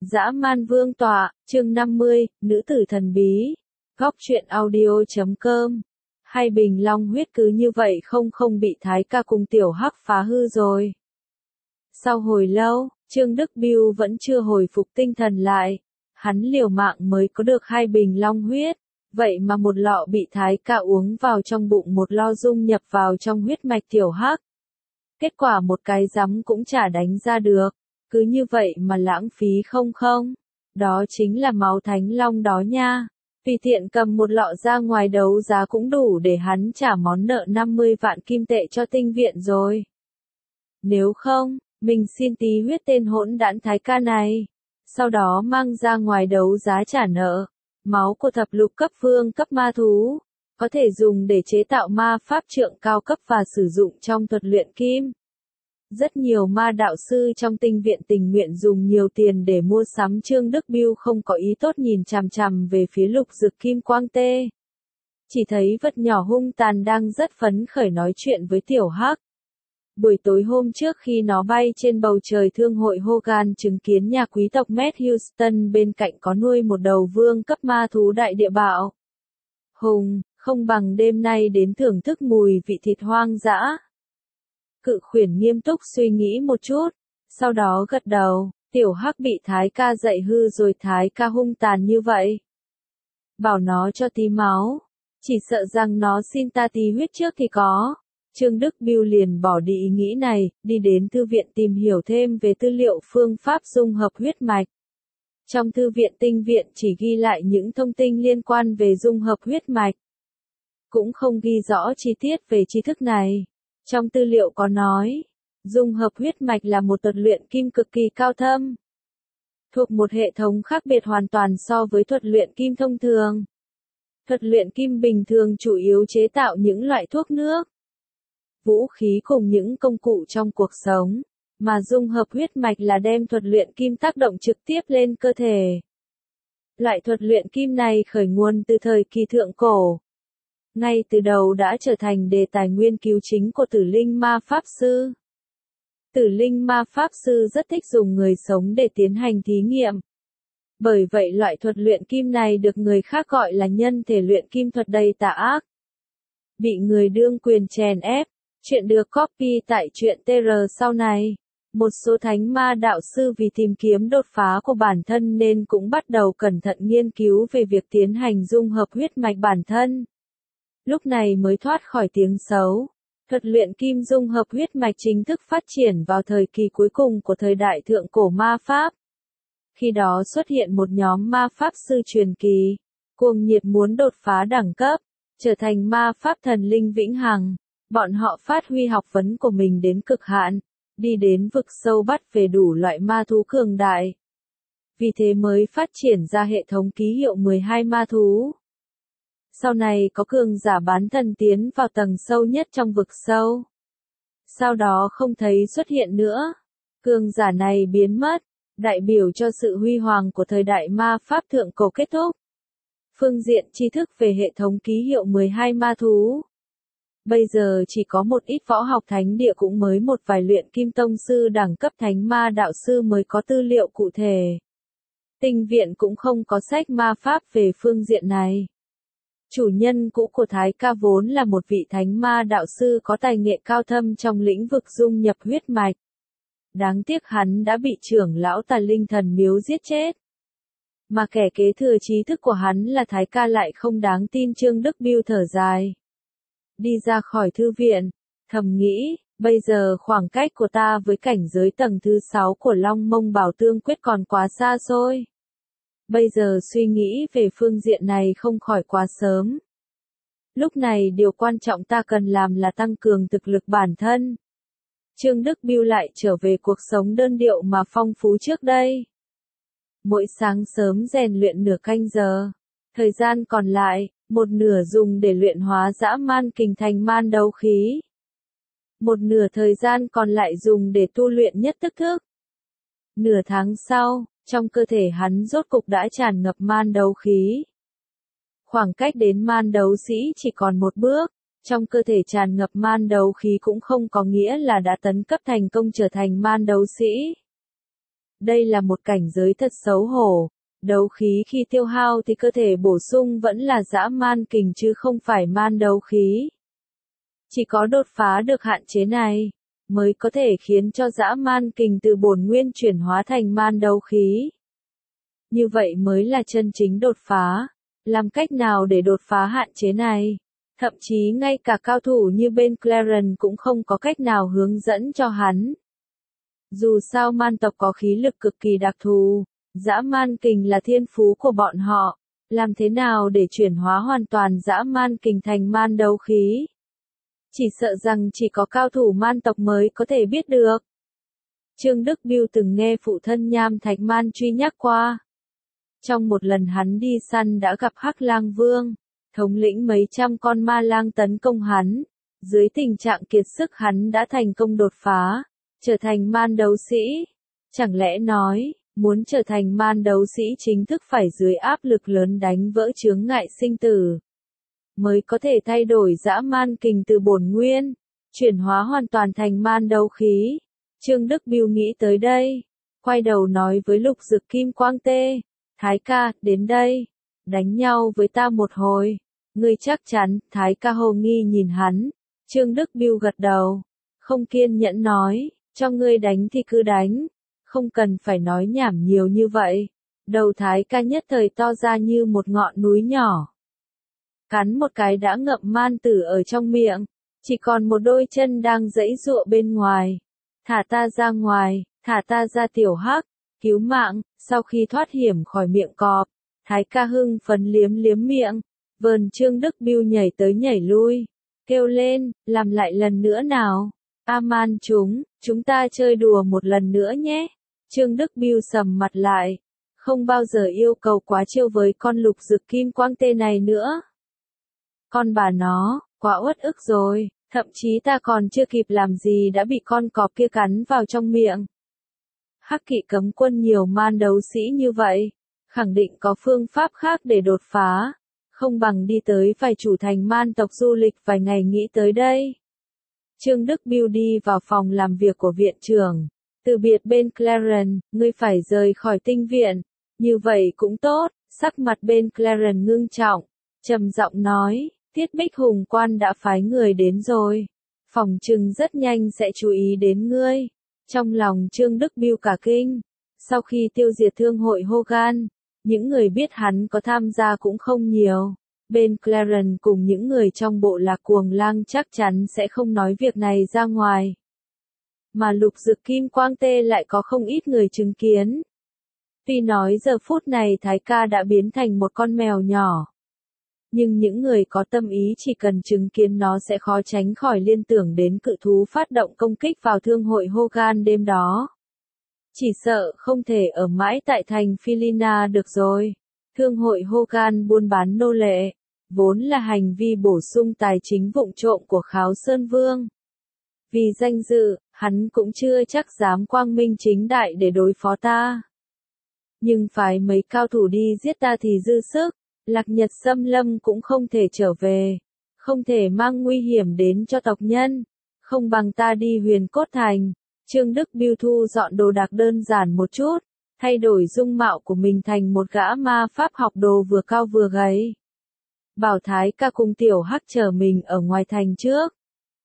Dã man vương tọa, chương 50, nữ tử thần bí. Góc truyện audio.com. Hai bình long huyết cứ như vậy không bị Thái ca cùng tiểu hắc phá hư rồi. Sau hồi lâu, Trương Đức Biêu vẫn chưa hồi phục tinh thần lại. Hắn liều mạng mới có được hai bình long huyết. Vậy mà một lọ bị Thái ca uống vào trong bụng, một lo dung nhập vào trong huyết mạch tiểu hắc. Kết quả một cái rắm cũng chả đánh ra được. Cứ như vậy mà lãng phí không. Đó chính là máu thánh long đó nha. Tùy tiện cầm một lọ ra ngoài đấu giá cũng đủ để hắn trả món nợ 50 vạn kim tệ cho tinh viện rồi. Nếu không, mình xin tí huyết tên hỗn đản Thái ca này. Sau đó mang ra ngoài đấu giá trả nợ. Máu của thập lục cấp vương cấp ma thú. Có thể dùng để chế tạo ma pháp trượng cao cấp và sử dụng trong thuật luyện kim. Rất nhiều ma đạo sư trong tinh viện tình nguyện dùng nhiều tiền để mua sắm. Trương Đức Biêu không có ý tốt nhìn chằm chằm về phía lục dực kim quang tê. Chỉ thấy vật nhỏ hung tàn đang rất phấn khởi nói chuyện với tiểu hắc. Buổi tối hôm trước khi nó bay trên bầu trời thương hội Hogan chứng kiến nhà quý tộc Matt Houston bên cạnh có nuôi một đầu vương cấp ma thú đại địa bạo. Hùng, không bằng đêm nay đến thưởng thức mùi vị thịt hoang dã. Cự khuyển nghiêm túc suy nghĩ một chút, sau đó gật đầu, tiểu hắc bị Thái ca dạy hư rồi. Thái ca hung tàn như vậy. Bảo nó cho tí máu, chỉ sợ rằng nó xin ta tí huyết trước thì có. Trương Đức Biêu liền bỏ đi ý nghĩ này, đi đến thư viện tìm hiểu thêm về tư liệu phương pháp dung hợp huyết mạch. Trong thư viện tinh viện chỉ ghi lại những thông tin liên quan về dung hợp huyết mạch. Cũng không ghi rõ chi tiết về tri thức này. Trong tư liệu có nói, dung hợp huyết mạch là một thuật luyện kim cực kỳ cao thâm. Thuộc một hệ thống khác biệt hoàn toàn so với thuật luyện kim thông thường. Thuật luyện kim bình thường chủ yếu chế tạo những loại thuốc nước, vũ khí cùng những công cụ trong cuộc sống, mà dung hợp huyết mạch là đem thuật luyện kim tác động trực tiếp lên cơ thể. Loại thuật luyện kim này khởi nguồn từ thời kỳ thượng cổ. Ngay từ đầu đã trở thành đề tài nghiên cứu chính của Tử Linh ma pháp sư. Tử Linh ma pháp sư rất thích dùng người sống để tiến hành thí nghiệm. Bởi vậy loại thuật luyện kim này được người khác gọi là nhân thể luyện kim thuật đầy tà ác. Bị người đương quyền chèn ép. Chuyện được copy tại truyện TR sau này. Một số thánh ma đạo sư vì tìm kiếm đột phá của bản thân nên cũng bắt đầu cẩn thận nghiên cứu về việc tiến hành dung hợp huyết mạch bản thân. Lúc này mới thoát khỏi tiếng xấu. Thuật luyện kim dung hợp huyết mạch chính thức phát triển vào thời kỳ cuối cùng của thời đại thượng cổ ma pháp. Khi đó xuất hiện một nhóm ma pháp sư truyền kỳ, cuồng nhiệt muốn đột phá đẳng cấp, trở thành ma pháp thần linh vĩnh hằng. Bọn họ phát huy học vấn của mình đến cực hạn, đi đến vực sâu bắt về đủ loại ma thú cường đại. Vì thế mới phát triển ra hệ thống ký hiệu 12 ma thú. Sau này có cường giả bán thần tiến vào tầng sâu nhất trong vực sâu. Sau đó không thấy xuất hiện nữa. Cường giả này biến mất, đại biểu cho sự huy hoàng của thời đại ma pháp thượng cổ kết thúc. Phương diện tri thức về hệ thống ký hiệu 12 ma thú. Bây giờ chỉ có một ít võ học thánh địa cũng mới một vài luyện kim tông sư đẳng cấp thánh ma đạo sư mới có tư liệu cụ thể. Tinh viện cũng không có sách ma pháp về phương diện này. Chủ nhân cũ của Thái ca vốn là một vị thánh ma đạo sư có tài nghệ cao thâm trong lĩnh vực dung nhập huyết mạch. Đáng tiếc hắn đã bị trưởng lão Tà Linh thần miếu giết chết. Mà kẻ kế thừa trí thức của hắn là Thái ca lại không đáng tin. Trương Đức Biêu thở dài. Đi ra khỏi thư viện, thầm nghĩ, bây giờ khoảng cách của ta với cảnh giới tầng thứ 6 của Long Mông Bảo Tương Quyết còn quá xa xôi. Bây giờ suy nghĩ về phương diện này không khỏi quá sớm. Lúc này điều quan trọng ta cần làm là tăng cường thực lực bản thân. Trương Đức Biêu lại trở về cuộc sống đơn điệu mà phong phú trước đây. Mỗi sáng sớm rèn luyện nửa canh giờ. Thời gian còn lại, một nửa dùng để luyện hóa dã man kình thành man đấu khí. Một nửa thời gian còn lại dùng để tu luyện nhất tức thức. Nửa tháng sau, trong cơ thể hắn rốt cục đã tràn ngập man đấu khí. Khoảng cách đến man đấu sĩ chỉ còn một bước. Trong cơ thể tràn ngập man đấu khí cũng không có nghĩa là đã tấn cấp thành công trở thành man đấu sĩ. Đây là một cảnh giới thật xấu hổ. Đấu khí khi tiêu hao thì cơ thể bổ sung vẫn là dã man kình chứ không phải man đấu khí. Chỉ có đột phá được hạn chế này, mới có thể khiến cho dã man kình từ bổn nguyên chuyển hóa thành man đấu khí. Như vậy mới là chân chính đột phá. Làm cách nào để đột phá hạn chế này? Thậm chí ngay cả cao thủ như bên Clarence cũng không có cách nào hướng dẫn cho hắn. Dù sao man tộc có khí lực cực kỳ đặc thù, dã man kình là thiên phú của bọn họ. Làm thế nào để chuyển hóa hoàn toàn dã man kình thành man đấu khí? Chỉ sợ rằng chỉ có cao thủ man tộc mới có thể biết được. Trương Đức Biêu từng nghe phụ thân Nham Thạch Man truy nhắc qua. Trong một lần hắn đi săn đã gặp Hắc Lang Vương, thống lĩnh mấy trăm con ma lang tấn công hắn. Dưới tình trạng kiệt sức hắn đã thành công đột phá, trở thành man đấu sĩ. Chẳng lẽ nói, muốn trở thành man đấu sĩ chính thức phải dưới áp lực lớn đánh vỡ chướng ngại sinh tử, mới có thể thay đổi dã man kình từ bổn nguyên, chuyển hóa hoàn toàn thành man đấu khí. Trương Đức Biêu nghĩ tới đây, quay đầu nói với Lục Dực Kim Quang Tê, Thái ca, đến đây, đánh nhau với ta một hồi. Ngươi chắc chắn? Thái ca hồ nghi nhìn hắn. Trương Đức Biêu gật đầu, không kiên nhẫn nói, cho ngươi đánh thì cứ đánh, không cần phải nói nhảm nhiều như vậy. Đầu Thái ca nhất thời to ra như một ngọn núi nhỏ. Cắn một cái đã ngậm man tử ở trong miệng, chỉ còn một đôi chân đang giãy giụa bên ngoài. Thả ta ra ngoài, thả ta ra tiểu Hắc, cứu mạng. Sau khi thoát hiểm khỏi miệng cọp, Thái ca hưng phấn liếm liếm miệng, vờn Trương Đức Biêu nhảy tới nhảy lui, kêu lên, làm lại lần nữa nào. Man chúng ta chơi đùa một lần nữa nhé. Trương Đức Biêu sầm mặt lại, không bao giờ yêu cầu quá chiêu với con Lục Dực Kim Quang Tê này nữa. Con bà nó, quá uất ức rồi, thậm chí ta còn chưa kịp làm gì đã bị con cọp kia cắn vào trong miệng. Hắc Kỵ cấm quân nhiều man đấu sĩ như vậy, khẳng định có phương pháp khác để đột phá, không bằng đi tới phải chủ thành man tộc du lịch vài ngày nghĩ tới đây. Trương Đức Biêu đi vào phòng làm việc của viện trưởng, từ biệt bên Clarence, ngươi phải rời khỏi tinh viện, như vậy cũng tốt. Sắc mặt bên Clarence ngưng trọng, trầm giọng nói, Tiết Bích Hùng quan đã phái người đến rồi, phòng trừng rất nhanh sẽ chú ý đến ngươi. Trong lòng Trương Đức Biêu cả kinh, sau khi tiêu diệt thương hội Hogan, những người biết hắn có tham gia cũng không nhiều. Bên Clarence cùng những người trong bộ lạc cuồng lang chắc chắn sẽ không nói việc này ra ngoài. Mà Lục Dực Kim Quang Tê lại có không ít người chứng kiến. Tuy nói giờ phút này Thái ca đã biến thành một con mèo nhỏ, nhưng những người có tâm ý chỉ cần chứng kiến nó sẽ khó tránh khỏi liên tưởng đến cự thú phát động công kích vào thương hội Hogan đêm đó. Chỉ sợ không thể ở mãi tại thành Philina được rồi. Thương hội Hogan buôn bán nô lệ, vốn là hành vi bổ sung tài chính vụng trộm của Kháo Sơn Vương. Vì danh dự, hắn cũng chưa chắc dám quang minh chính đại để đối phó ta. Nhưng phái mấy cao thủ đi giết ta thì dư sức, Lạc Nhật Xâm Lâm cũng không thể trở về, không thể mang nguy hiểm đến cho tộc nhân, không bằng ta đi Huyền Cốt Thành. Trương Đức Biêu thu dọn đồ đạc đơn giản một chút, thay đổi dung mạo của mình thành một gã ma pháp học đồ vừa cao vừa gầy. Bảo Thái ca cùng tiểu Hắc chờ mình ở ngoài thành trước.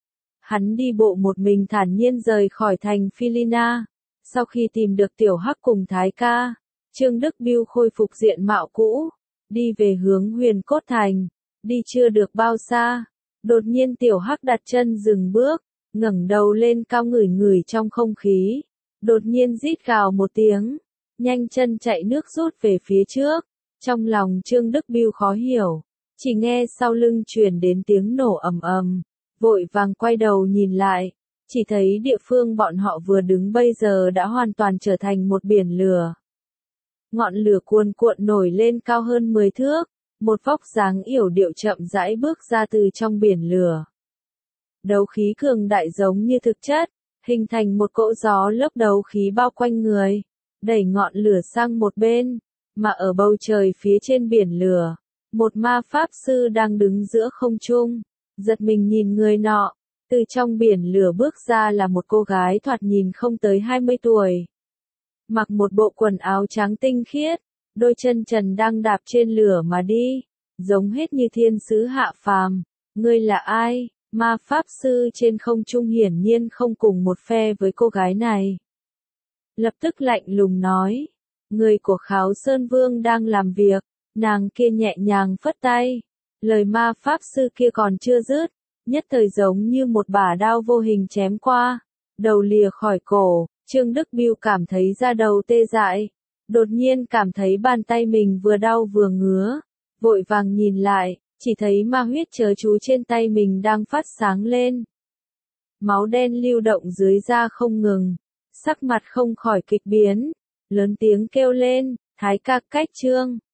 Hắn đi bộ một mình thản nhiên rời khỏi thành Philina. Sau khi tìm được tiểu Hắc cùng Thái ca, Trương Đức Biêu khôi phục diện mạo cũ, đi về hướng Huyền Cốt Thành. Đi chưa được bao xa, đột nhiên tiểu Hắc đặt chân dừng bước, ngẩng đầu lên cao ngửi ngửi trong không khí, đột nhiên rít gào một tiếng, nhanh chân chạy nước rút về phía trước. Trong lòng Trương Đức Biêu khó hiểu, chỉ nghe sau lưng truyền đến tiếng nổ ầm ầm, vội vàng quay đầu nhìn lại, chỉ thấy địa phương bọn họ vừa đứng bây giờ đã hoàn toàn trở thành một biển lửa. Ngọn lửa cuồn cuộn nổi lên cao hơn 10 thước, một vóc dáng yểu điệu chậm rãi bước ra từ trong biển lửa. Đấu khí cường đại giống như thực chất, hình thành một cỗ gió lốc đấu khí bao quanh người, đẩy ngọn lửa sang một bên, mà ở bầu trời phía trên biển lửa, một ma pháp sư đang đứng giữa không trung, giật mình nhìn người nọ, từ trong biển lửa bước ra là một cô gái thoạt nhìn không tới 20 tuổi. mặc một bộ quần áo trắng tinh khiết, đôi chân trần đang đạp trên lửa mà đi, giống hết như thiên sứ hạ phàm. Ngươi là ai? Ma pháp sư trên không trung hiển nhiên không cùng một phe với cô gái này. Lập tức lạnh lùng nói, người của Kháo Sơn Vương đang làm việc. Nàng kia nhẹ nhàng phất tay, lời ma pháp sư kia còn chưa dứt, nhất thời giống như một bả đao vô hình chém qua, đầu lìa khỏi cổ. Trương Đức Biêu cảm thấy da đầu tê dại, đột nhiên cảm thấy bàn tay mình vừa đau vừa ngứa, vội vàng nhìn lại, chỉ thấy ma huyết chớ chú trên tay mình đang phát sáng lên. Máu đen lưu động dưới da không ngừng, sắc mặt không khỏi kịch biến, lớn tiếng kêu lên, Thái ca cách Trương.